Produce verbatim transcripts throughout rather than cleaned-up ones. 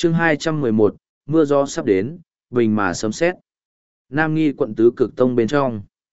chương hai trăm mười một, mưa gió sắp đến, bình mà sấm sét. Nam Nghi quận tứ cực tông bên trong.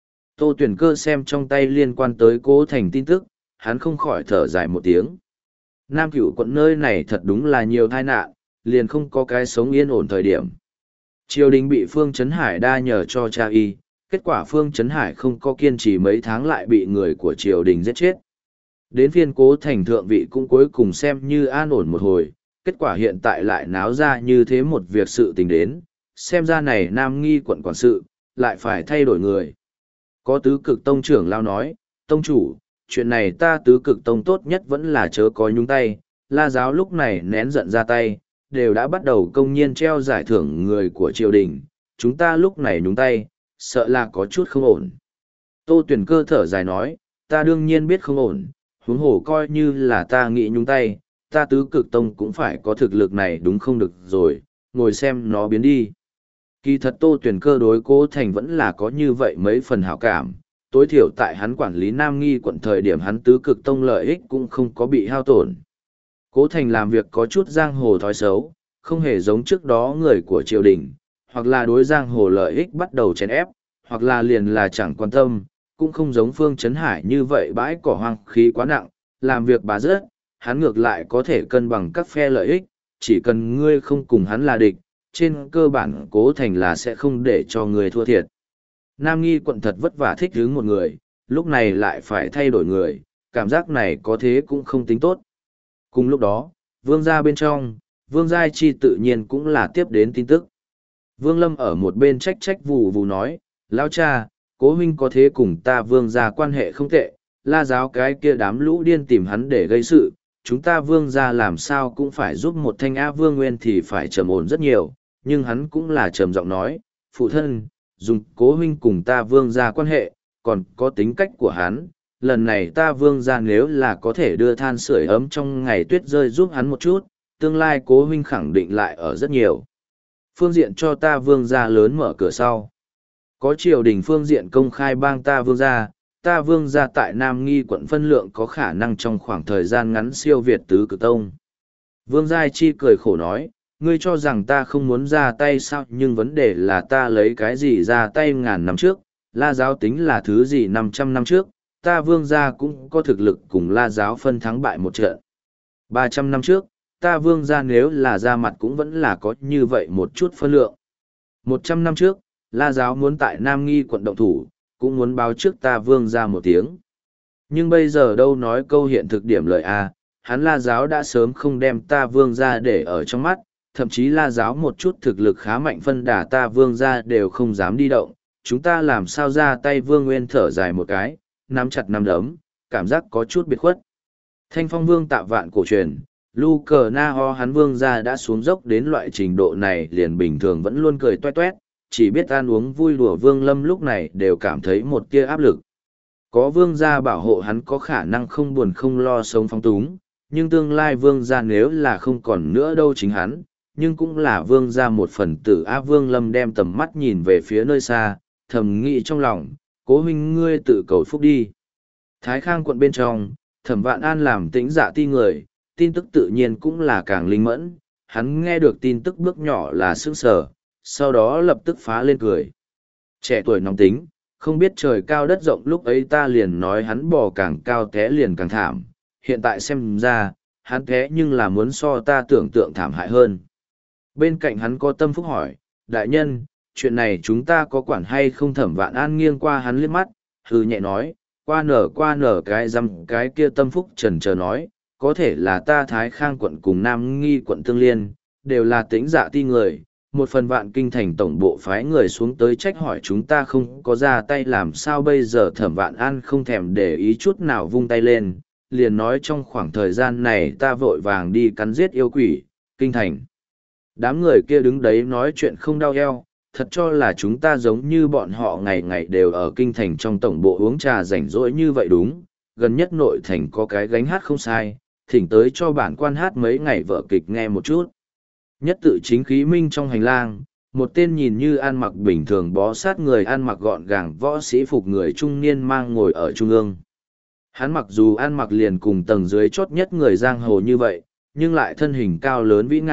Tô Tuyển Cơ xem trong tay liên quan tới Cố Thành tin tức, hắn không khỏi thở dài một tiếng. Nam Cửu quận nơi này thật đúng là nhiều tai nạn, liền không có cái sống yên ổn thời điểm. Triều đình bị Phương Chấn Hải đa nhờ cho cha y, kết quả Phương Chấn Hải không có kiên trì mấy tháng lại bị người của triều đình giết chết. Đến phiên Cố Thành thượng vị cũng cuối cùng xem như an ổn một hồi, kết quả hiện tại lại náo ra như thế một việc sự tình đến, xem ra này Nam Nghi quận quản sự, lại phải thay đổi người. Có tứ cực tông trưởng lao nói, tông chủ, chuyện này ta tứ cực tông tốt nhất vẫn là chớ có nhúng tay, La giáo lúc này nén giận ra tay, đều đã bắt đầu công nhiên treo giải thưởng người của triều đình, chúng ta lúc này nhúng tay, sợ là có chút không ổn. Tô Tuyển Cơ thở dài nói, ta đương nhiên biết không ổn, huống hồ coi như là ta nghĩ nhúng tay, ta tứ cực tông cũng phải có thực lực này đúng không được rồi, ngồi xem nó biến đi. Kỳ thật Tô Tuyển Cơ đối Cố Thành vẫn là có như vậy mấy phần hảo cảm, tối thiểu tại hắn quản lý Nam Nghi quận thời điểm hắn tứ cực tông lợi ích cũng không có bị hao tổn. Cố Thành làm việc có chút giang hồ thói xấu, không hề giống trước đó người của triều đình, hoặc là đối giang hồ lợi ích bắt đầu chèn ép, hoặc là liền là chẳng quan tâm, cũng không giống Phương Chấn Hải như vậy bãi cỏ hoang khí quá nặng, làm việc bà rớt, hắn ngược lại có thể cân bằng các phe lợi ích, chỉ cần ngươi không cùng hắn là địch, trên cơ bản Cố Thành là sẽ không để cho người thua thiệt. Nam Nghi quận thật vất vả thích hứng một người, lúc này lại phải thay đổi người, cảm giác này có thế cũng không tính tốt. Cùng lúc đó, vương gia bên trong, vương giai chi tự nhiên cũng là tiếp đến tin tức. Vương Lâm ở một bên trách trách vù vù nói, lão cha, Cố huynh có thế cùng ta vương gia quan hệ không tệ, La giáo cái kia đám lũ điên tìm hắn để gây sự, chúng ta vương gia làm sao cũng phải giúp một thanh á vương nguyên thì phải trầm ổn rất nhiều, nhưng hắn cũng là trầm giọng nói, phụ thân, dùng Cố huynh cùng ta vương gia quan hệ, còn có tính cách của hắn, lần này ta vương gia nếu là có thể đưa than sưởi ấm trong ngày tuyết rơi giúp hắn một chút, tương lai Cố huynh khẳng định lại ở rất nhiều phương diện cho ta vương gia lớn mở cửa sau. Có triều đình phương diện công khai bang ta vương gia, ta vương gia tại Nam Nghi quận phân lượng có khả năng trong khoảng thời gian ngắn siêu việt tứ cực tông. Vương Giai Chi cười khổ nói, ngươi cho rằng ta không muốn ra tay sao, nhưng vấn đề là ta lấy cái gì ra tay ngàn năm trước, La giáo tính là thứ gì năm trăm năm trước, ta vương gia cũng có thực lực cùng La giáo phân thắng bại một trận. ba trăm năm trước, ta vương gia nếu là ra mặt cũng vẫn là có như vậy một chút phân lượng. một trăm năm trước, La giáo muốn tại Nam Nghi quận động thủ, cũng muốn báo trước ta vương gia một tiếng. Nhưng bây giờ đâu nói câu hiện thực điểm lợi a, hắn La giáo đã sớm không đem ta vương gia để ở trong mắt, thậm chí La giáo một chút thực lực khá mạnh phân đả ta vương gia đều không dám đi động, chúng ta làm sao ra tay. Vương Nguyên thở dài một cái, nắm chặt nắm đấm, cảm giác có chút biệt khuất. Thanh Phong Vương Tạ Vạn cổ truyền, Lu Cờ Na Ho hắn vương gia đã xuống dốc đến loại trình độ này liền bình thường vẫn luôn cười toét toét, chỉ biết ăn uống vui đùa. Vương Lâm lúc này đều cảm thấy một tia áp lực. Có vương gia bảo hộ hắn có khả năng không buồn không lo sống phóng túng, nhưng tương lai vương gia nếu là không còn nữa đâu chính hắn, nhưng cũng là vương gia một phần tử. A Vương Lâm đem tầm mắt nhìn về phía nơi xa, thầm nghĩ trong lòng, Cố huynh ngươi tự cầu phúc đi. Thái Khang quận bên trong, Thẩm Vạn An làm tĩnh dạ ti người, tin tức tự nhiên cũng là càng linh mẫn, hắn nghe được tin tức bước nhỏ là sững sờ, sau đó lập tức phá lên cười. Trẻ tuổi nóng tính, không biết trời cao đất rộng, lúc ấy ta liền nói hắn bò càng cao té liền càng thảm, hiện tại xem ra, hắn té nhưng là muốn so ta tưởng tượng thảm hại hơn. Bên cạnh hắn có Tâm Phúc hỏi, đại nhân, chuyện này chúng ta có quản hay không? Thẩm Vạn An nghiêng qua hắn liếc mắt, hừ nhẹ nói, qua nở qua nở cái răm cái kia. Tâm Phúc chần chờ nói, có thể là ta Thái Khang quận cùng Nam Nghi quận tương liên, đều là tĩnh dạ ti người, một phần Vạn Kinh thành tổng bộ phái người xuống tới trách hỏi chúng ta không có ra tay làm sao bây giờ. Thẩm Vạn An không thèm để ý chút nào, vung tay lên, liền nói trong khoảng thời gian này ta vội vàng đi cắn giết yêu quỷ, Kinh thành. Đám người kia đứng đấy nói chuyện không đau eo, thật cho là chúng ta giống như bọn họ ngày ngày đều ở Kinh thành trong tổng bộ uống trà rảnh rỗi như vậy đúng, gần nhất nội thành có cái gánh hát không sai, thỉnh tới cho bản quan hát mấy ngày vở kịch nghe một chút. Nhất tự chính khí minh trong hành lang, một tên nhìn như ăn mặc bình thường bó sát người ăn mặc gọn gàng võ sĩ phục người trung niên mang ngồi ở trung ương. Hắn mặc dù ăn mặc liền cùng tầng dưới chót nhất người giang hồ như vậy, nhưng lại thân hình cao lớn vĩ ngạn,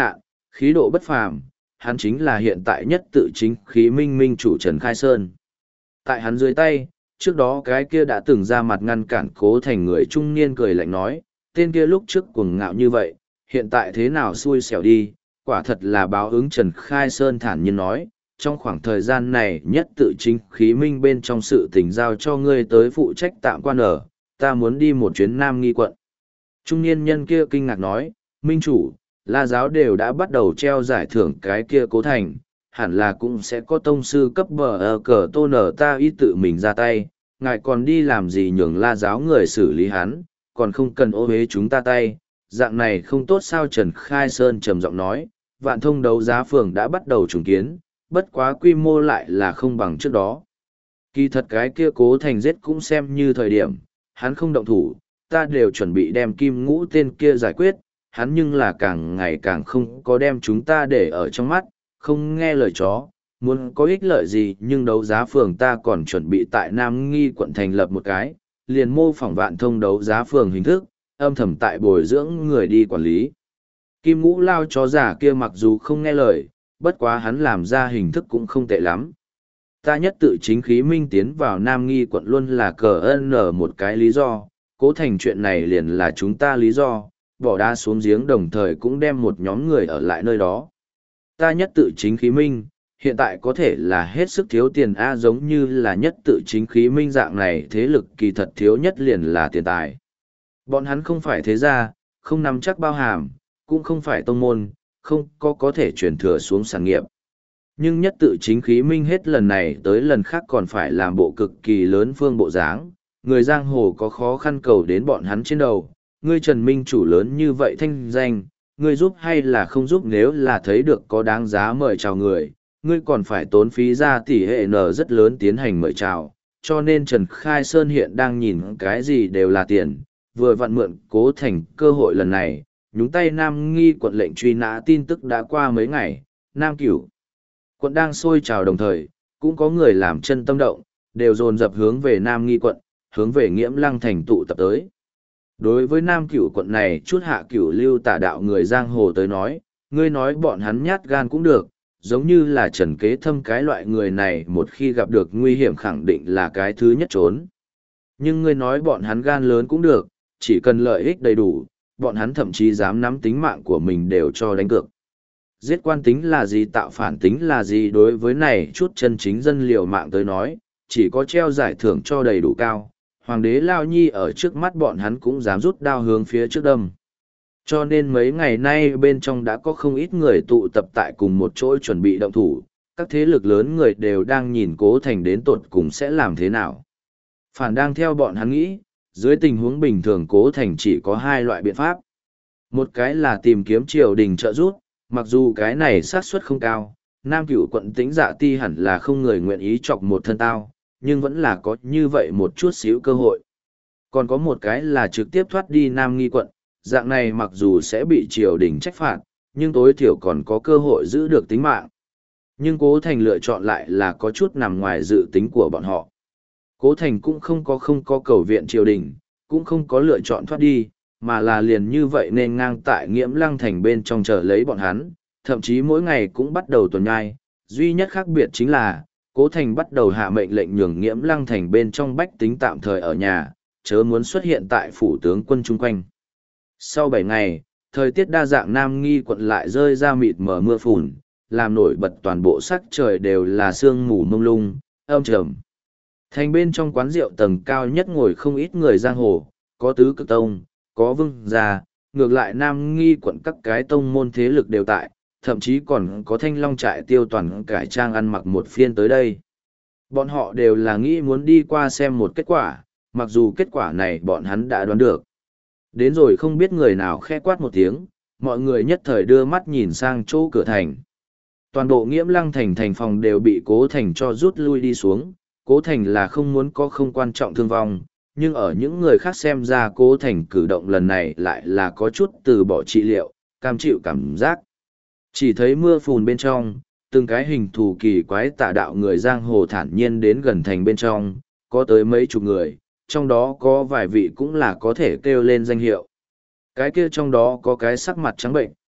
khí độ bất phàm, hắn chính là hiện tại nhất tự chính khí minh minh chủ Trần Khai Sơn. Tại hắn dưới tay, trước đó cái kia đã từng ra mặt ngăn cản Cố Thành người trung niên cười lạnh nói, tên kia lúc trước cuồng ngạo như vậy, hiện tại thế nào xui xẻo đi, quả thật là báo ứng. Trần Khai Sơn thản nhiên nói, trong khoảng thời gian này nhất tự chính khí minh bên trong sự tình giao cho ngươi tới phụ trách tạm quan ở, ta muốn đi một chuyến Nam Nghi quận. Trung niên nhân kia kinh ngạc nói, minh chủ, La giáo đều đã bắt đầu treo giải thưởng cái kia Cố Thành, hẳn là cũng sẽ có tông sư cấp bờ ở cờ tô nở ta ý tự mình ra tay, ngài còn đi làm gì nhường La giáo người xử lý hắn, còn không cần ô hế chúng ta tay, dạng này không tốt sao? Trần Khai Sơn trầm giọng nói, vạn thông đấu giá phường đã bắt đầu trùng kiến, bất quá quy mô lại là không bằng trước đó. Kỳ thật cái kia Cố Thành giết cũng xem như thời điểm, hắn không động thủ, ta đều chuẩn bị đem Kim Ngũ tên kia giải quyết, hắn nhưng là càng ngày càng không có đem chúng ta để ở trong mắt, không nghe lời chó, muốn có ích lợi gì. Nhưng đấu giá phường ta còn chuẩn bị tại Nam Nghi quận thành lập một cái, liền mô phỏng vạn thông đấu giá phường hình thức, âm thầm tại bồi dưỡng người đi quản lý. Kim Ngũ lao chó giả kia mặc dù không nghe lời, bất quá hắn làm ra hình thức cũng không tệ lắm. Ta nhất tự chính khí minh tiến vào Nam Nghi quận luôn là cờ ân ở một cái lý do, Cố Thành chuyện này liền là chúng ta lý do, bỏ đá xuống giếng đồng thời cũng đem một nhóm người ở lại nơi đó. Ta nhất tự chính khí minh, hiện tại có thể là hết sức thiếu tiền A, giống như là nhất tự chính khí minh dạng này thế lực kỳ thật thiếu nhất liền là tiền tài. Bọn hắn không phải thế gia, không nắm chắc bao hàm, cũng không phải tông môn, không có có thể truyền thừa xuống sản nghiệp. Nhưng nhất tự chính khí minh hết lần này tới lần khác còn phải làm bộ cực kỳ lớn phương bộ dáng, người giang hồ có khó khăn cầu đến bọn hắn trên đầu. Ngươi Trần Minh chủ lớn như vậy thanh danh, ngươi giúp hay là không giúp? Nếu là thấy được có đáng giá mời chào người, ngươi còn phải tốn phí ra tỷ hệ n rất lớn tiến hành mời chào. Cho nên Trần Khai Sơn hiện đang nhìn cái gì đều là tiền, vừa vặn mượn Cố Thành cơ hội lần này, nhúng tay Nam Nghi quận lệnh truy nã tin tức đã qua mấy ngày, Nam Cửu quận đang sôi trào đồng thời, cũng có người làm chân tâm động, đều dồn dập hướng về Nam Nghi quận, hướng về Nghiễm Lăng thành tụ tập tới. Đối với Nam Cửu quận này chút hạ cửu lưu tả đạo người giang hồ tới nói, ngươi nói bọn hắn nhát gan cũng được, giống như là Trần Kế Thâm cái loại người này một khi gặp được nguy hiểm khẳng định là cái thứ nhất trốn. Nhưng ngươi nói bọn hắn gan lớn cũng được, chỉ cần lợi ích đầy đủ, bọn hắn thậm chí dám nắm tính mạng của mình đều cho đánh cược. Giết quan tính là gì, tạo phản tính là gì, đối với này chút chân chính dân liều mạng tới nói, chỉ có treo giải thưởng cho đầy đủ cao. Hoàng đế Lao Nhi ở trước mắt bọn hắn cũng dám rút đao hướng phía trước đâm. Cho nên mấy ngày nay bên trong đã có không ít người tụ tập tại cùng một chỗ chuẩn bị động thủ, các thế lực lớn người đều đang nhìn Cố Thành đến tột cùng sẽ làm thế nào. Phản đang theo bọn hắn nghĩ, dưới tình huống bình thường Cố Thành chỉ có hai loại biện pháp. Một cái là tìm kiếm triều đình trợ giúp, mặc dù cái này xác suất không cao, Nam Cửu quận Tĩnh Dạ Ti hẳn là không người nguyện ý chọc một thân tao, nhưng vẫn là có như vậy một chút xíu cơ hội. Còn có một cái là trực tiếp thoát đi Nam Nghi quận, dạng này mặc dù sẽ bị triều đình trách phạt, nhưng tối thiểu còn có cơ hội giữ được tính mạng. Nhưng Cố Thành lựa chọn lại là có chút nằm ngoài dự tính của bọn họ. Cố Thành cũng không có không có cầu viện triều đình, cũng không có lựa chọn thoát đi, mà là liền như vậy nên ngang tại Nghiễm Lăng thành bên trong chờ lấy bọn hắn, thậm chí mỗi ngày cũng bắt đầu tuần nhai. Duy nhất khác biệt chính là, Cố Thành bắt đầu hạ mệnh lệnh nhường Nghiễm Lăng thành bên trong bách tính tạm thời ở nhà, chớ muốn xuất hiện tại phủ tướng quân chung quanh. Sau bảy ngày, thời tiết đa dạng Nam Nghi quận lại rơi ra mịt mờ mưa phùn, làm nổi bật toàn bộ sắc trời đều là sương mù mông lung, âm trầm. Thành bên trong quán rượu tầng cao nhất ngồi không ít người giang hồ, có tứ cực tông, có vương gia, ngược lại Nam Nghi quận các cái tông môn thế lực đều tại, thậm chí còn có Thanh Long trại Tiêu Toàn cải trang ăn mặc một phiên tới đây. Bọn họ đều là nghĩ muốn đi qua xem một kết quả, mặc dù kết quả này bọn hắn đã đoán được. Đến rồi không biết người nào khẽ quát một tiếng, mọi người nhất thời đưa mắt nhìn sang chỗ cửa thành. Toàn bộ Nghiễm Lăng thành thành phòng đều bị Cố Thành cho rút lui đi xuống, Cố Thành là không muốn có không quan trọng thương vong, nhưng ở những người khác xem ra Cố Thành cử động lần này lại là có chút từ bỏ trị liệu, cam chịu cảm giác. Chỉ thấy mưa phùn bên trong, từng cái hình thù kỳ quái tà đạo người giang hồ thản nhiên đến gần thành bên trong, có tới mấy chục người, trong đó có vài vị cũng là có thể kêu lên danh hiệu. Cái kia trong đó có cái sắc mặt trắng bệnh,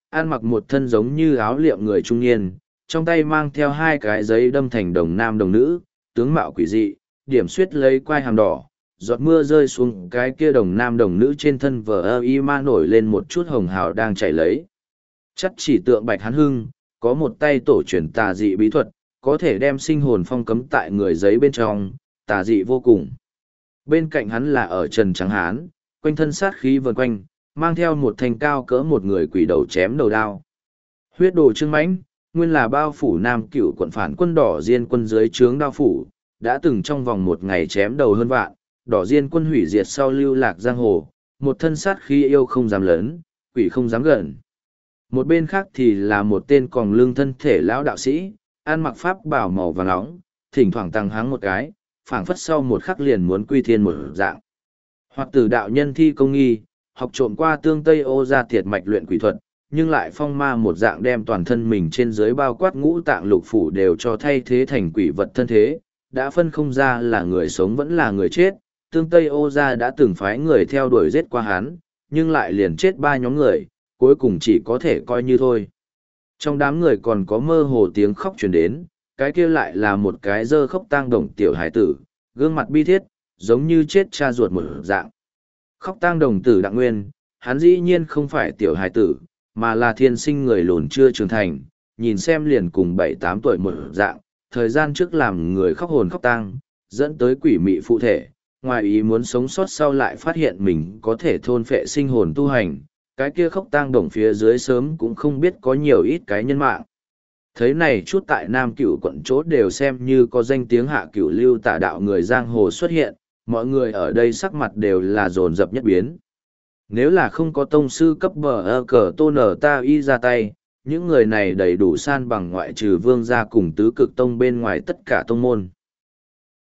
ăn mặc một thân giống như áo liệm người trung niên, trong tay mang theo hai cái giấy đâm thành đồng nam đồng nữ, tướng mạo quỷ dị, điểm suyết lấy quai hàm đỏ, giọt mưa rơi xuống cái kia đồng nam đồng nữ trên thân vờ ơ y ma nổi lên một chút hồng hào đang chảy lấy. Chắc chỉ tượng Bạch Hán Hưng, có một tay tổ truyền tà dị bí thuật, có thể đem sinh hồn phong cấm tại người giấy bên trong, tà dị vô cùng. Bên cạnh hắn là ở Trần Trắng Hán, quanh thân sát khí vần quanh, mang theo một thanh cao cỡ một người quỷ đầu chém đầu đao. Huyết đồ Trương Mãnh, nguyên là bao phủ Nam Cửu quận phản quân đỏ diên quân dưới trướng đao phủ, đã từng trong vòng một ngày chém đầu hơn vạn, đỏ diên quân hủy diệt sau lưu lạc giang hồ, một thân sát khí yêu không dám lớn, quỷ không dám gần. Một bên khác thì là một tên còn lương thân thể lão đạo sĩ, ăn mặc pháp bảo màu vàng nóng, thỉnh thoảng tăng háng một cái, phảng phất sau một khắc liền muốn quy thiên một dạng. Hoặc tử đạo nhân thi công nghi, học trộm qua tương Tây Ô ra thiệt mạch luyện quỷ thuật, nhưng lại phong ma một dạng đem toàn thân mình trên dưới bao quát ngũ tạng lục phủ đều cho thay thế thành quỷ vật thân thế, đã phân không ra là người sống vẫn là người chết. Tương Tây Ô gia đã từng phái người theo đuổi giết qua hắn, nhưng lại liền chết ba nhóm người, cuối cùng chỉ có thể coi như thôi. Trong đám người còn có mơ hồ tiếng khóc truyền đến, cái kia lại là một cái dơ khóc tang đồng tiểu hải tử, gương mặt bi thiết, giống như chết cha ruột một dạng. Khóc tang đồng tử Đặng Nguyên, hắn dĩ nhiên không phải tiểu hải tử, mà là thiên sinh người lùn chưa trưởng thành, nhìn xem liền cùng bảy tám tuổi một dạng, thời gian trước làm người khóc hồn khóc tang, dẫn tới quỷ mị phụ thể, ngoài ý muốn sống sót sau lại phát hiện mình có thể thôn phệ sinh hồn tu hành, cái kia khóc tang đồng phía dưới sớm cũng không biết có nhiều ít cái nhân mạng. Thấy này chút tại Nam Cửu quận chốt đều xem như có danh tiếng hạ cửu lưu tả đạo người giang hồ xuất hiện, mọi người ở đây sắc mặt đều là dồn dập nhất biến. Nếu là không có tông sư cấp bờ ơ cờ tô nở ta y ra tay, những người này đầy đủ san bằng ngoại trừ vương gia cùng tứ cực tông bên ngoài tất cả tông môn.